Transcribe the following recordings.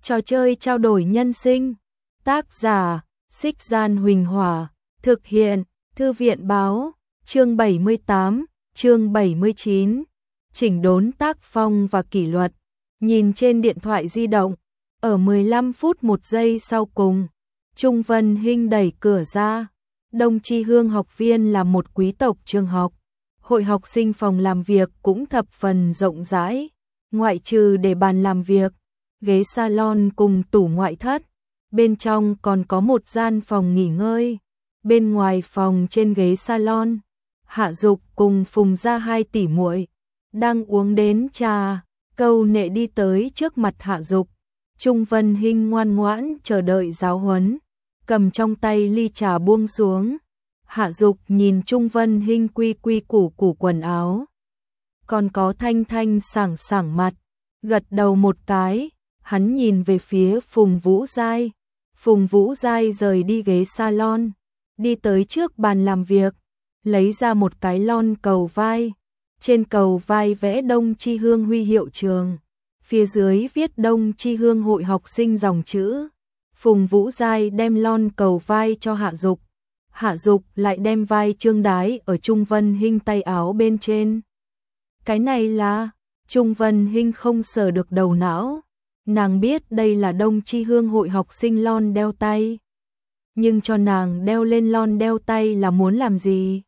Trò chơi trao đổi nhân sinh. Tác giả: Xích Gian Huỳnh Hỏa. Thực hiện: Thư viện Báo. Chương 78, chương 79. Chỉnh đốn tác phong và kỷ luật. Nhìn trên điện thoại di động, ở 15 phút 1 giây sau cùng, Trung Vân Hinh đẩy cửa ra. Đông Chi Hương học viên là một quý tộc trường học. Hội học sinh phòng làm việc cũng thập phần rộng rãi, ngoại trừ để bàn làm việc, ghế salon cùng tủ ngoại thất. Bên trong còn có một gian phòng nghỉ ngơi. Bên ngoài phòng trên ghế salon, Hạ Dục cùng Phùng Gia hai tỷ muội đang uống đến trà. Câu nệ đi tới trước mặt Hạ Dục. Trung Vân Hinh ngoan ngoãn chờ đợi giáo huấn, cầm trong tay ly trà buông xuống. Hạ Dục nhìn Trung Vân Hinh quy quy củ củ quần áo, còn có thanh thanh sảng sảng mặt, gật đầu một cái. Hắn nhìn về phía Phùng Vũ Giai. Phùng Vũ Giai rời đi ghế salon, đi tới trước bàn làm việc, lấy ra một cái lon cầu vai. Trên cầu vai vẽ Đông Chi Hương huy hiệu trường, phía dưới viết Đông Chi Hương hội học sinh dòng chữ. Phùng Vũ Giai đem lon cầu vai cho Hạ Dục. Hạ Dục lại đem vai trương đái ở Trung Vân Hinh tay áo bên trên. Cái này là... Trung Vân Hinh không sờ được đầu não. Nàng biết đây là Đông Chi Hương hội học sinh lon đeo tay, nhưng cho nàng đeo lên lon đeo tay là muốn làm gì?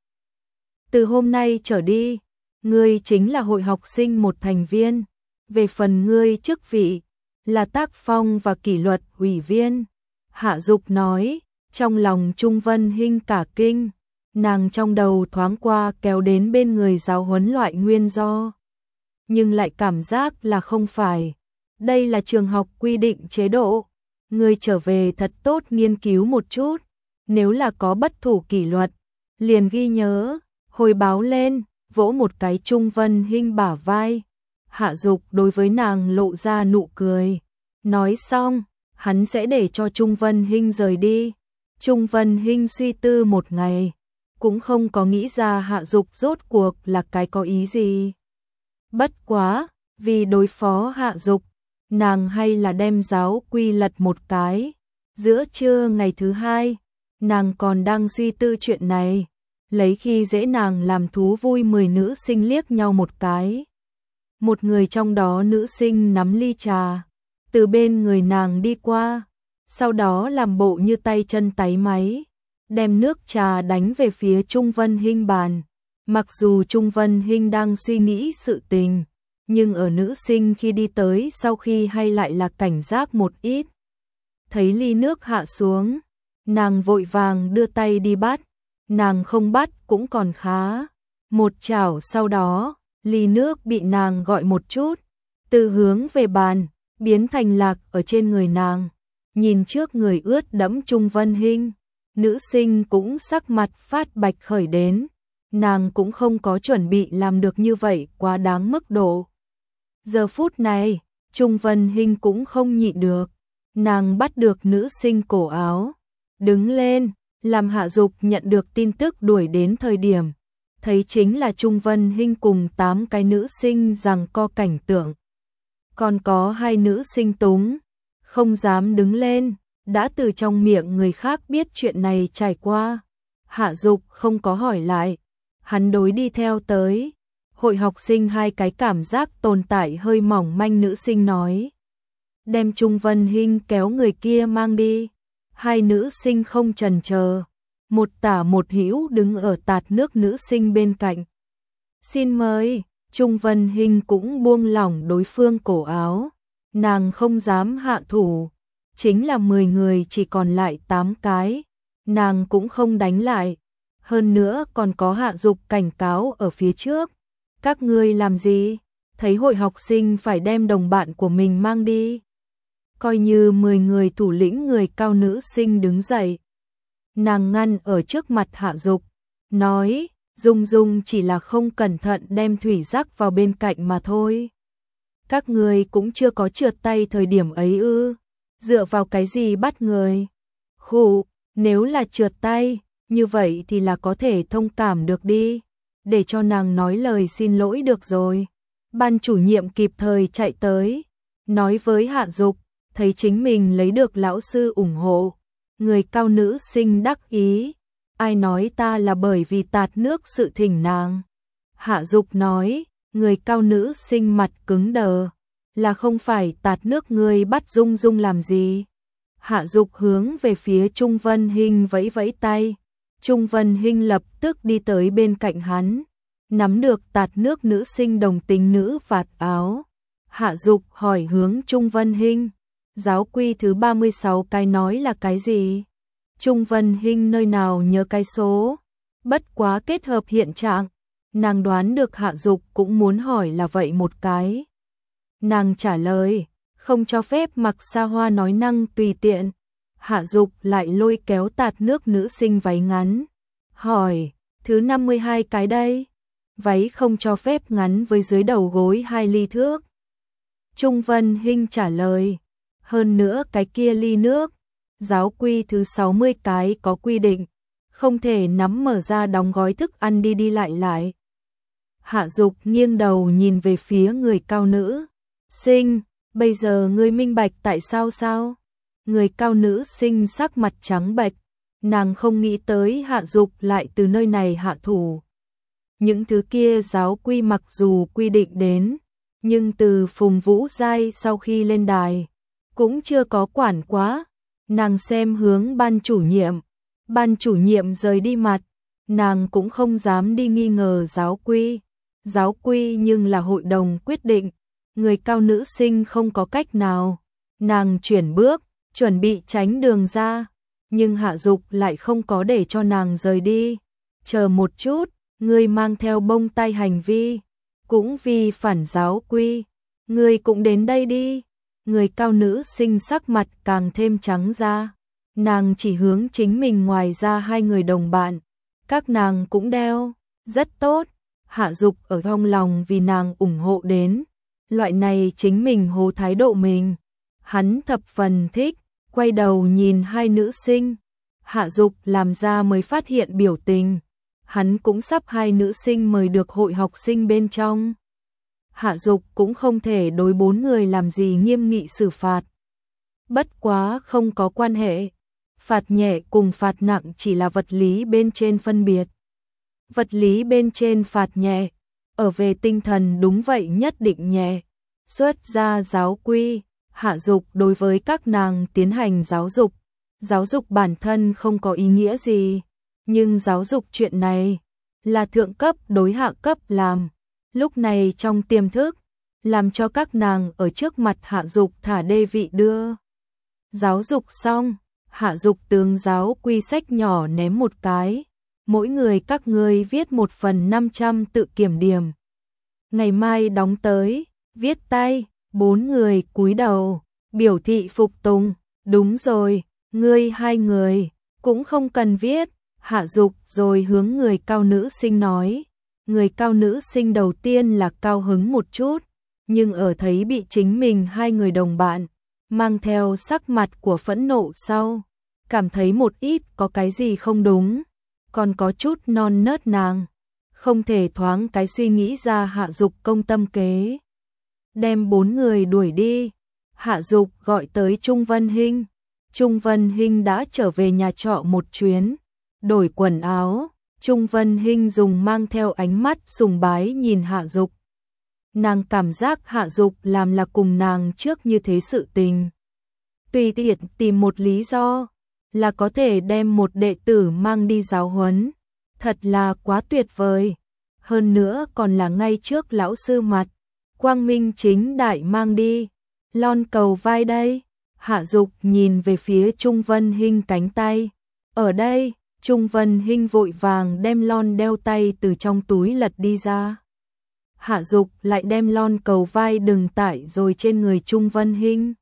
Từ hôm nay trở đi, ngươi chính là hội học sinh một thành viên. Về phần ngươi chức vị là tác phong và kỷ luật ủy viên. Hạ Dục nói. Trong lòng Trung Vân Hinh cả kinh, nàng trong đầu thoáng qua kéo đến bên người giáo huấn loại nguyên do, nhưng lại cảm giác là không phải. Đây là trường học quy định chế độ, ngươi trở về thật tốt nghiên cứu một chút, nếu là có bất thủ kỷ luật, liền ghi nhớ, hồi báo lên. Vỗ một cái Trung Vân Hinh bả vai. Hạ Dục đối với nàng lộ ra nụ cười. Nói xong, hắn sẽ để cho Trung Vân Hinh rời đi. Trung Vân Hinh suy tư một ngày, cũng không có nghĩ ra Hạ Dục rốt cuộc là cái có ý gì. Bất quá, vì đối phó Hạ Dục, nàng hay là đem giáo quy lật một cái. Giữa trưa ngày thứ hai, nàng còn đang suy tư chuyện này, lấy khi dễ nàng làm thú vui. 10 nữ sinh liếc nhau một cái. Một người trong đó nữ sinh nắm ly trà, từ bên người nàng đi qua, sau đó làm bộ như tay chân táy máy, đem nước trà đánh về phía Trung Vân Hinh bàn. Mặc dù Trung Vân Hinh đang suy nghĩ sự tình, nhưng ở nữ sinh khi đi tới sau khi hay lại là cảnh giác một ít. Thấy ly nước hạ xuống, nàng vội vàng đưa tay đi bắt. Nàng không bắt cũng còn khá. Một chảo sau đó, ly nước bị nàng gọi một chút, từ hướng về bàn, biến thành lạc ở trên người nàng. Nhìn trước người ướt đẫm Trung Vân Hinh, nữ sinh cũng sắc mặt phát bạch khởi đến. Nàng cũng không có chuẩn bị làm được như vậy quá đáng mức độ. Giờ phút này, Trung Vân Hinh cũng không nhịn được. Nàng bắt được nữ sinh cổ áo, đứng lên, làm Hạ Dục nhận được tin tức đuổi đến thời điểm. Thấy chính là Trung Vân Hinh cùng 8 cái nữ sinh giằng co cảnh tượng. Còn có 2 nữ sinh túng, không dám đứng lên, đã từ trong miệng người khác biết chuyện này trải qua. Hạ Dục không có hỏi lại, hắn đối đi theo tới. Hội học sinh 2 cái cảm giác tồn tại hơi mỏng manh nữ sinh nói. Đem Trung Vân Hinh kéo người kia mang đi. 2 nữ sinh không chần chờ, một tả một hữu đứng ở tạt nước nữ sinh bên cạnh. Xin mời. Trung Vân Hinh cũng buông lỏng đối phương cổ áo. Nàng không dám hạ thủ. Chính là 10 người chỉ còn lại 8 cái. Nàng cũng không đánh lại. Hơn nữa còn có Hạ Dục cảnh cáo ở phía trước. Các ngươi làm gì? Thấy hội học sinh phải đem đồng bạn của mình mang đi. Coi như 10 người thủ lĩnh người cao nữ sinh đứng dậy. Nàng ngăn ở trước mặt Hạ Dục, nói, Dung Dung chỉ là không cẩn thận đem thủy rắc vào bên cạnh mà thôi. Các người cũng chưa có trượt tay thời điểm ấy ư? Dựa vào cái gì bắt người? Khụ, nếu là trượt tay, như vậy thì là có thể thông cảm được đi. Để cho nàng nói lời xin lỗi được rồi. Ban chủ nhiệm kịp thời chạy tới, nói với Hạ Dục, thấy chính mình lấy được lão sư ủng hộ. Người cao nữ sinh đắc ý, ai nói ta là bởi vì tạt nước sự thỉnh nàng. Hạ Dục nói, người cao nữ sinh mặt cứng đờ, là không phải tạt nước ngươi bắt Dung Dung làm gì. Hạ Dục hướng về phía Trung Vân Hinh vẫy vẫy tay, Trung Vân Hinh lập tức đi tới bên cạnh hắn, nắm được tạt nước nữ sinh đồng tính nữ vạt áo. Hạ Dục hỏi hướng Trung Vân Hinh, giáo quy thứ 36 cái nói là cái gì? Trung Vân Hinh nơi nào nhớ cái số, bất quá kết hợp hiện trạng, nàng đoán được Hạ Dục cũng muốn hỏi là vậy một cái. Nàng trả lời, không cho phép mặc xa hoa nói năng tùy tiện. Hạ Dục lại lôi kéo tạt nước nữ sinh váy ngắn, hỏi, thứ 52 cái đây? Váy không cho phép ngắn với dưới đầu gối 2 ly thước. Trung Vân Hinh trả lời, hơn nữa cái kia ly nước, giáo quy thứ 60 cái có quy định, không thể nắm mở ra đóng gói thức ăn đi đi lại lại. Hạ Dục nghiêng đầu nhìn về phía người cao nữ sinh, bây giờ ngươi minh bạch tại sao sao? Người cao nữ sinh sắc mặt trắng bệch, nàng không nghĩ tới Hạ Dục lại từ nơi này hạ thủ. Những thứ kia giáo quy mặc dù quy định đến, nhưng từ Phùng Vũ Giai sau khi lên đài, cũng chưa có quản quá. Nàng xem hướng ban chủ nhiệm rời đi mặt, nàng cũng không dám đi nghi ngờ giáo quy nhưng là hội đồng quyết định, người cao nữ sinh không có cách nào. Nàng chuyển bước, chuẩn bị tránh đường ra, nhưng Hạ Dục lại không có để cho nàng rời đi. Chờ một chút, ngươi mang theo bông tai hành vi, cũng vì phản giáo quy, ngươi cũng đến đây đi. Người cao nữ sinh sắc mặt càng thêm trắng ra, nàng chỉ hướng chính mình ngoài ra 2 người đồng bạn, các nàng cũng đeo, rất tốt. Hạ Dục ở trong lòng vì nàng ủng hộ đến, loại này chính mình hố thái độ mình, hắn thập phần thích, quay đầu nhìn 2 nữ sinh, Hạ Dục làm ra mới phát hiện biểu tình, hắn cũng sắp 2 nữ sinh mời được hội học sinh bên trong. Hạ Dục cũng không thể đối 4 người làm gì nghiêm nghị xử phạt. Bất quá không có quan hệ, phạt nhẹ cùng phạt nặng chỉ là vật lý bên trên phân biệt. Vật lý bên trên phạt nhẹ, ở về tinh thần đúng vậy nhất định nhẹ. Xuất ra giáo quy, Hạ Dục đối với các nàng tiến hành giáo dục. Giáo dục bản thân không có ý nghĩa gì, nhưng giáo dục chuyện này là thượng cấp đối hạ cấp làm. Lúc này trong tiềm thức, làm cho các nàng ở trước mặt Hạ Dục thả đê vị đưa. Giáo dục xong, Hạ Dục tướng giáo quy sách nhỏ ném một cái, mỗi người các ngươi viết 1/500 tự kiểm điểm. Ngày mai đóng tới, viết tay, 4 người cúi đầu, biểu thị phục tùng, đúng rồi, ngươi 2 người, cũng không cần viết. Hạ Dục rồi hướng người cao nữ sinh nói. Người cao nữ sinh đầu tiên là cao hứng một chút, nhưng ở thấy bị chính mình 2 người đồng bạn, mang theo sắc mặt của phẫn nộ sau, cảm thấy một ít có cái gì không đúng, còn có chút non nớt nàng, không thể thoáng cái suy nghĩ ra Hạ Dục công tâm kế. Đem 4 người đuổi đi, Hạ Dục gọi tới Trung Vân Hinh. Trung Vân Hinh đã trở về nhà trọ một chuyến, đổi quần áo. Trung Vân Hinh dùng mang theo ánh mắt sùng bái nhìn Hạ Dục. Nàng cảm giác Hạ Dục làm là cùng nàng trước như thế sự tình. Tùy tiện tìm một lý do là có thể đem một đệ tử mang đi giáo huấn. Thật là quá tuyệt vời. Hơn nữa còn là ngay trước lão sư mặt. Quang minh chính đại mang đi. Lon cầu vai đây. Hạ Dục nhìn về phía Trung Vân Hinh cánh tay. Ở đây. Trung Vân Hinh vội vàng đem lon đeo tay từ trong túi lật đi ra. Hạ Dục lại đem lon cầu vai đừng tải rồi trên người Trung Vân Hinh.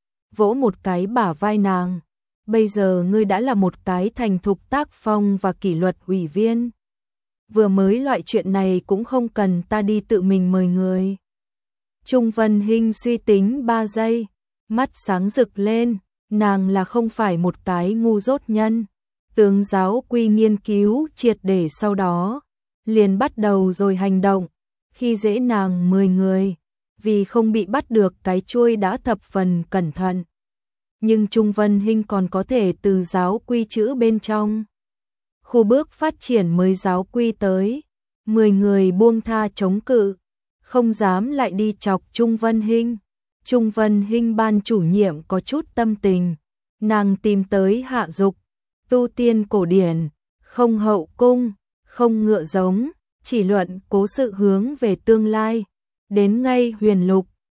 Vỗ một cái bả vai nàng. Bây giờ ngươi đã là một cái thành thục tác phong và kỷ luật ủy viên. Vừa mới loại chuyện này cũng không cần ta đi tự mình mời người. Trung Vân Hinh suy tính 3 giây, mắt sáng rực lên, nàng là không phải một cái ngu dốt nhân. Tướng giáo quy nghiên cứu triệt để sau đó, liền bắt đầu rồi hành động, khi dễ nàng 10 người, vì không bị bắt được cái chuôi đã thập phần cẩn thận, nhưng Trung Vân Hinh còn có thể từ giáo quy chữ bên trong. Khu bước phát triển mới giáo quy tới, 10 người buông tha chống cự, không dám lại đi chọc Trung Vân Hinh. Trung Vân Hinh ban chủ nhiệm có chút tâm tình, nàng tìm tới Hạ Dục, tu tiên cổ điển, không hậu cung, không ngựa giống, chỉ luận cố sự hướng về tương lai, đến ngay huyền lục,